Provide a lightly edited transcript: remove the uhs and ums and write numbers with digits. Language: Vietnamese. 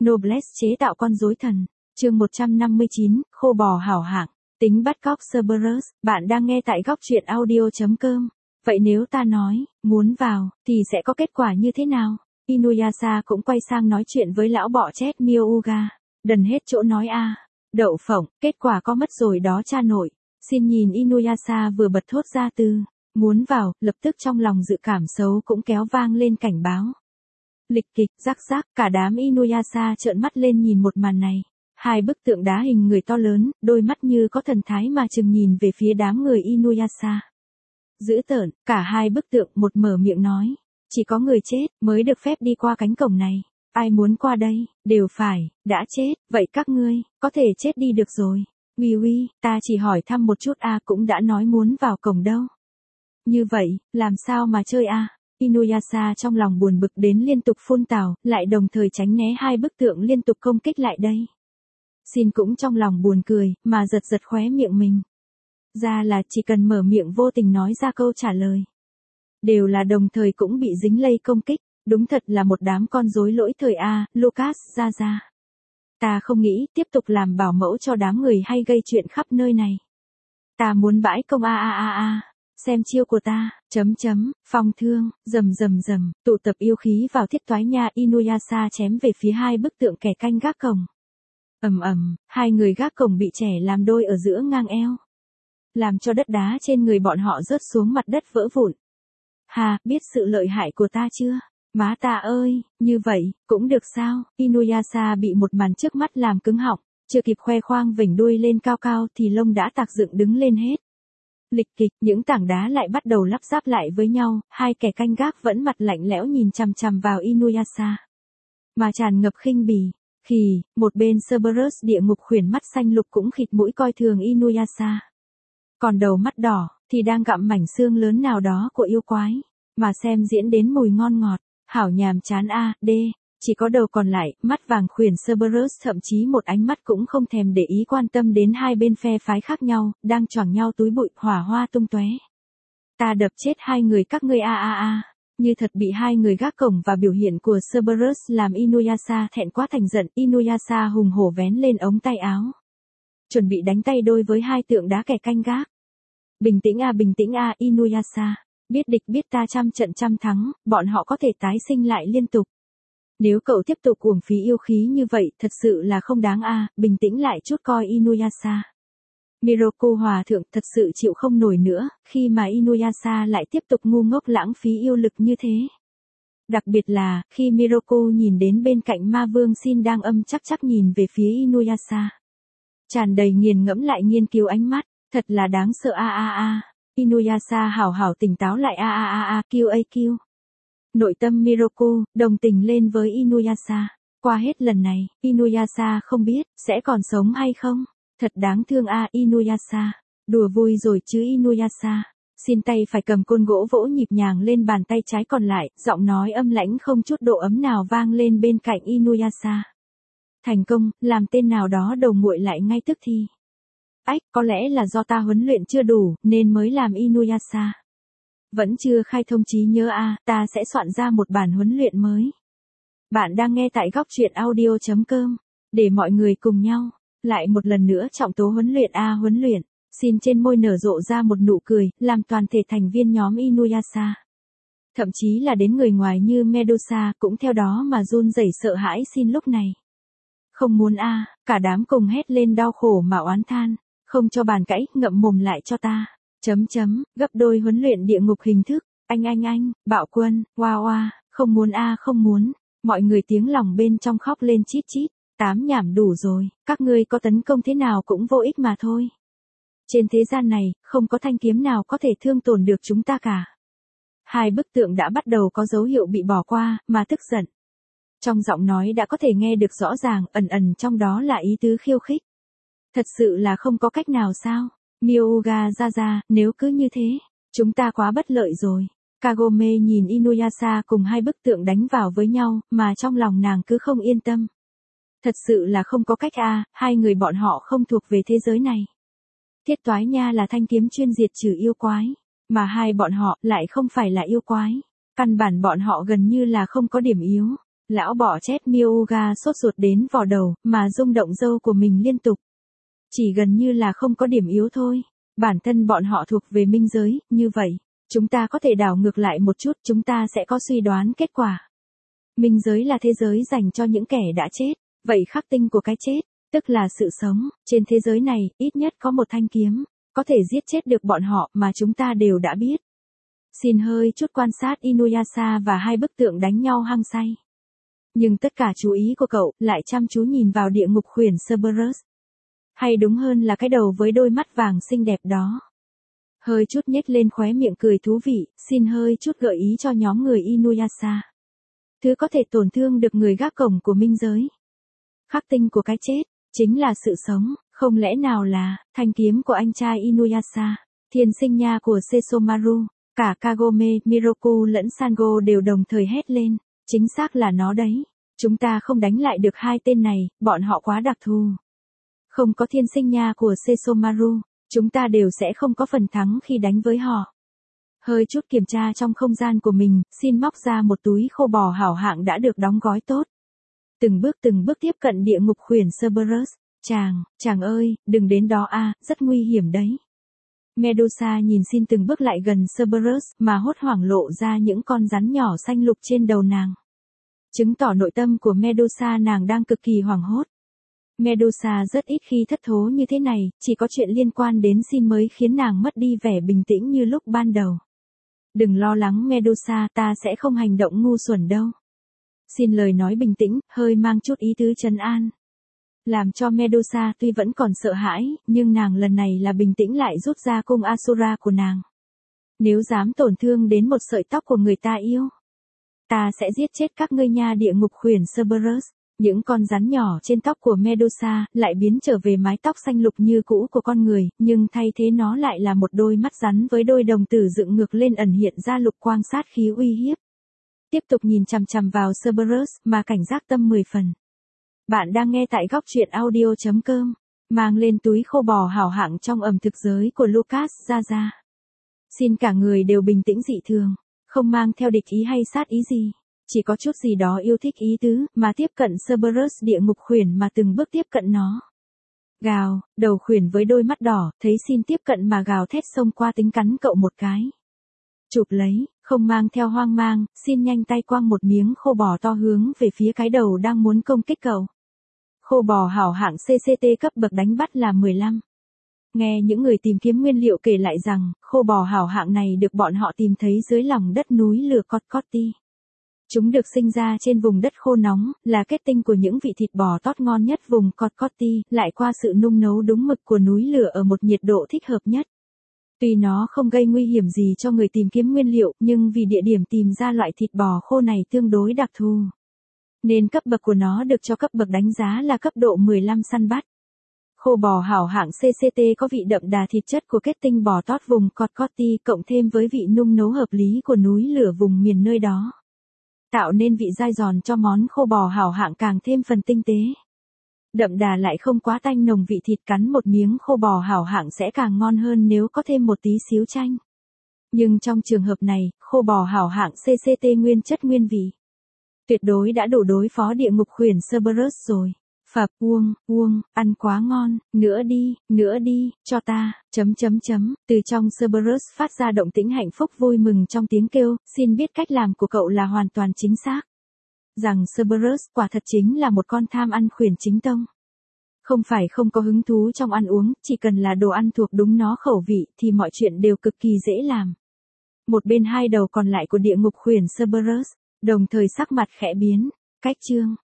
Noblesse chế tạo con rối thần. Chương 159, khô bò hảo hạng. Tính bắt cóc Cerberus, bạn đang nghe tại góc truyện audio.com. Vậy nếu ta nói, muốn vào, thì sẽ có kết quả như thế nào? Inuyasha cũng quay sang nói chuyện với lão bọ chết Miyuga. Đần hết chỗ nói a. Đậu phộng, kết quả có mất rồi đó cha nội. Xin nhìn Inuyasha vừa bật thốt ra từ muốn vào, lập tức trong lòng dự cảm xấu cũng kéo vang lên cảnh báo. Lịch kịch, rắc rắc, cả đám Inuyasha trợn mắt lên nhìn một màn này. Hai bức tượng đá hình người to lớn, đôi mắt như có thần thái mà chừng nhìn về phía đám người Inuyasha. Dữ tợn, cả hai bức tượng một mở miệng nói. Chỉ có người chết mới được phép đi qua cánh cổng này. Ai muốn qua đây, đều phải, đã chết, vậy các ngươi, có thể chết đi được rồi. Uy, ta chỉ hỏi thăm một chút cũng đã nói muốn vào cổng đâu. Như vậy, làm sao mà chơi Inuyasha trong lòng buồn bực đến liên tục phun tào, lại đồng thời tránh né hai bức tượng liên tục công kích lại đây. Xin cũng trong lòng buồn cười, mà giật giật khóe miệng mình. Ra là chỉ cần mở miệng vô tình nói ra câu trả lời. Đều là đồng thời cũng bị dính lây công kích, đúng thật là một đám con rối lỗi thời Lucas ra. Ta không nghĩ tiếp tục làm bảo mẫu cho đám người hay gây chuyện khắp nơi này. Ta muốn bãi công xem chiêu của ta, phong thương, rầm, tụ tập yêu khí vào thiết toái nha. Inuyasha chém về phía hai bức tượng kẻ canh gác cổng. Hai người gác cổng bị trẻ làm đôi ở giữa ngang eo. Làm cho đất đá trên người bọn họ rớt xuống mặt đất vỡ vụn. Biết sự lợi hại của ta chưa? Má ta ơi, như vậy, cũng được sao? Inuyasha bị một màn trước mắt làm cứng họng, chưa kịp khoe khoang vểnh đuôi lên cao cao thì lông đã tạc dựng đứng lên hết. Lịch kịch, những tảng đá lại bắt đầu lắp ráp lại với nhau, hai kẻ canh gác vẫn mặt lạnh lẽo nhìn chằm chằm vào Inuyasha. Mà tràn ngập khinh bỉ. Một bên Cerberus địa ngục khuyển mắt xanh lục cũng khịt mũi coi thường Inuyasha. Còn đầu mắt đỏ, thì đang gặm mảnh xương lớn nào đó của yêu quái. Mà xem diễn đến mùi ngon ngọt, hảo nhàm chán chỉ có đầu còn lại, mắt vàng khuyển Cerberus thậm chí một ánh mắt cũng không thèm để ý quan tâm đến hai bên phe phái khác nhau, đang choảng nhau túi bụi, hỏa hoa tung tóe. Ta đập chết hai người các ngươi Như thật bị hai người gác cổng và biểu hiện của Cerberus làm Inuyasha thẹn quá thành giận. Inuyasha hùng hổ vén lên ống tay áo. Chuẩn bị đánh tay đôi với hai tượng đá kẻ canh gác. Bình tĩnh Inuyasha. Biết địch biết ta trăm trận trăm thắng, bọn họ có thể tái sinh lại liên tục. Nếu cậu tiếp tục uổng phí yêu khí như vậy thật sự là không đáng bình tĩnh lại chút coi Inuyasha. Miroku hòa thượng thật sự chịu không nổi nữa, khi mà Inuyasha lại tiếp tục ngu ngốc lãng phí yêu lực như thế. Đặc biệt là, khi Miroku nhìn đến bên cạnh ma vương Shin đang âm chắc nhìn về phía Inuyasha. Tràn đầy nghiền ngẫm lại nghiên cứu ánh mắt, thật là đáng sợ Inuyasha hảo tỉnh táo lại QAQ. Nội tâm Miroku, đồng tình lên với Inuyasha. Qua hết lần này, Inuyasha không biết, sẽ còn sống hay không? Thật đáng thương Inuyasha. Đùa vui rồi chứ Inuyasha. Xin tay phải cầm côn gỗ vỗ nhịp nhàng lên bàn tay trái còn lại, giọng nói âm lãnh không chút độ ấm nào vang lên bên cạnh Inuyasha. Thành công, làm tên nào đó đầu nguội lại ngay tức thì. Có lẽ là do ta huấn luyện chưa đủ, nên mới làm Inuyasha. Vẫn chưa khai thông trí nhớ ta sẽ soạn ra một bản huấn luyện mới. Bạn đang nghe tại góc truyện audio.com, để mọi người cùng nhau, lại một lần nữa trọng tố huấn luyện. Xin trên môi nở rộ ra một nụ cười, làm toàn thể thành viên nhóm Inuyasha. Thậm chí là đến người ngoài như Medusa cũng theo đó mà run rẩy sợ hãi xin lúc này. Không muốn cả đám cùng hét lên đau khổ mà oán than. Không cho bàn cãi, ngậm mồm lại cho ta. Gấp đôi huấn luyện địa ngục hình thức. Anh, bạo quân, không muốn. Mọi người tiếng lòng bên trong khóc lên chít chít. Tám nhảm đủ rồi, các ngươi có tấn công thế nào cũng vô ích mà thôi. Trên thế gian này, không có thanh kiếm nào có thể thương tổn được chúng ta cả. Hai bức tượng đã bắt đầu có dấu hiệu bị bỏ qua, mà tức giận. Trong giọng nói đã có thể nghe được rõ ràng, ẩn trong đó là ý tứ khiêu khích. Thật sự là không có cách nào sao? Miyuga ra, nếu cứ như thế, chúng ta quá bất lợi rồi. Kagome nhìn Inuyasha cùng hai bức tượng đánh vào với nhau, mà trong lòng nàng cứ không yên tâm. Thật sự là không có cách hai người bọn họ không thuộc về thế giới này. Thiết toái nha là thanh kiếm chuyên diệt trừ yêu quái, mà hai bọn họ lại không phải là yêu quái. Căn bản bọn họ gần như là không có điểm yếu. Lão bọ chét Myuga sốt ruột đến vò đầu, mà rung động râu của mình liên tục. Chỉ gần như là không có điểm yếu thôi. Bản thân bọn họ thuộc về minh giới, như vậy, chúng ta có thể đảo ngược lại một chút, chúng ta sẽ có suy đoán kết quả. Minh giới là thế giới dành cho những kẻ đã chết, vậy khắc tinh của cái chết, tức là sự sống, trên thế giới này, ít nhất có một thanh kiếm, có thể giết chết được bọn họ mà chúng ta đều đã biết. Xin hơi chút quan sát Inuyasha và hai bức tượng đánh nhau hăng say. Nhưng tất cả chú ý của cậu lại chăm chú nhìn vào địa ngục khuyển Cerberus. Hay đúng hơn là cái đầu với đôi mắt vàng xinh đẹp đó. Hơi chút nhếch lên khóe miệng cười thú vị, xin hơi chút gợi ý cho nhóm người Inuyasha. Thứ có thể tổn thương được người gác cổng của minh giới. Khắc tinh của cái chết, chính là sự sống, không lẽ nào là thanh kiếm của anh trai Inuyasha, thiên sinh nha của Sesomaru, cả Kagome, Miroku lẫn Sango đều đồng thời hét lên, chính xác là nó đấy. Chúng ta không đánh lại được hai tên này, bọn họ quá đặc thù. Không có thiên sinh nha của Sesomaru, chúng ta đều sẽ không có phần thắng khi đánh với họ. Hơi chút kiểm tra trong không gian của mình, xin móc ra một túi khô bò hảo hạng đã được đóng gói tốt. Từng bước tiếp cận địa ngục khuyển Cerberus. Chàng ơi, đừng đến đó a, rất nguy hiểm đấy. Medusa nhìn xin từng bước lại gần Cerberus mà hốt hoảng lộ ra những con rắn nhỏ xanh lục trên đầu nàng. Chứng tỏ nội tâm của Medusa nàng đang cực kỳ hoảng hốt. Medusa rất ít khi thất thố như thế này, chỉ có chuyện liên quan đến xin mới khiến nàng mất đi vẻ bình tĩnh như lúc ban đầu. Đừng lo lắng Medusa, ta sẽ không hành động ngu xuẩn đâu. Xin lời nói bình tĩnh, hơi mang chút ý tứ trấn an. Làm cho Medusa tuy vẫn còn sợ hãi, nhưng nàng lần này là bình tĩnh lại rút ra cung Asura của nàng. Nếu dám tổn thương đến một sợi tóc của người ta yêu, ta sẽ giết chết các ngươi nha. Địa ngục khuyển Cerberus. Những con rắn nhỏ trên tóc của Medusa lại biến trở về mái tóc xanh lục như cũ của con người, nhưng thay thế nó lại là một đôi mắt rắn với đôi đồng tử dựng ngược lên ẩn hiện ra lục quang sát khí uy hiếp. Tiếp tục nhìn chằm chằm vào Cerberus mà cảnh giác tâm 10 phần. Bạn đang nghe tại góc truyện audio.com, mang lên túi khô bò hảo hạng trong ẩm thực giới của Lucas Zaza. Xin cả người đều bình tĩnh dị thường, không mang theo địch ý hay sát ý gì. Chỉ có chút gì đó yêu thích ý tứ, mà tiếp cận Cerberus địa ngục khuyển mà từng bước tiếp cận nó. Gào, đầu khuyển với đôi mắt đỏ, thấy xin tiếp cận mà gào thét xông qua tính cắn cậu một cái. Chụp lấy, không mang theo hoang mang, xin nhanh tay quăng một miếng khô bò to hướng về phía cái đầu đang muốn công kích cậu. Khô bò hảo hạng CCT cấp bậc đánh bắt là 15. Nghe những người tìm kiếm nguyên liệu kể lại rằng, khô bò hảo hạng này được bọn họ tìm thấy dưới lòng đất núi lửa Kotkoti. Chúng được sinh ra trên vùng đất khô nóng, là kết tinh của những vị thịt bò tót ngon nhất vùng Kotkoti, lại qua sự nung nấu đúng mực của núi lửa ở một nhiệt độ thích hợp nhất. Tuy nó không gây nguy hiểm gì cho người tìm kiếm nguyên liệu, nhưng vì địa điểm tìm ra loại thịt bò khô này tương đối đặc thù, nên cấp bậc của nó được cho cấp bậc đánh giá là cấp độ 15 săn bắt. Khô bò hảo hạng CCT có vị đậm đà thịt chất của kết tinh bò tót vùng Kotkoti cộng thêm với vị nung nấu hợp lý của núi lửa vùng miền nơi đó, tạo nên vị dai giòn cho món khô bò hảo hạng càng thêm phần tinh tế. Đậm đà lại không quá tanh nồng, vị thịt cắn một miếng khô bò hảo hạng sẽ càng ngon hơn nếu có thêm một tí xíu chanh. Nhưng trong trường hợp này, khô bò hảo hạng CCT nguyên chất nguyên vị, tuyệt đối đã đủ đối phó địa ngục khuyển Cerberus rồi. Phập, ăn quá ngon, nữa đi, cho ta, Từ trong Cerberus phát ra động tĩnh hạnh phúc vui mừng trong tiếng kêu, xin biết cách làm của cậu là hoàn toàn chính xác. Rằng Cerberus quả thật chính là một con tham ăn khuyển chính tông. Không phải không có hứng thú trong ăn uống, chỉ cần là đồ ăn thuộc đúng nó khẩu vị thì mọi chuyện đều cực kỳ dễ làm. Một bên hai đầu còn lại của địa ngục khuyển Cerberus, đồng thời sắc mặt khẽ biến, cách chương.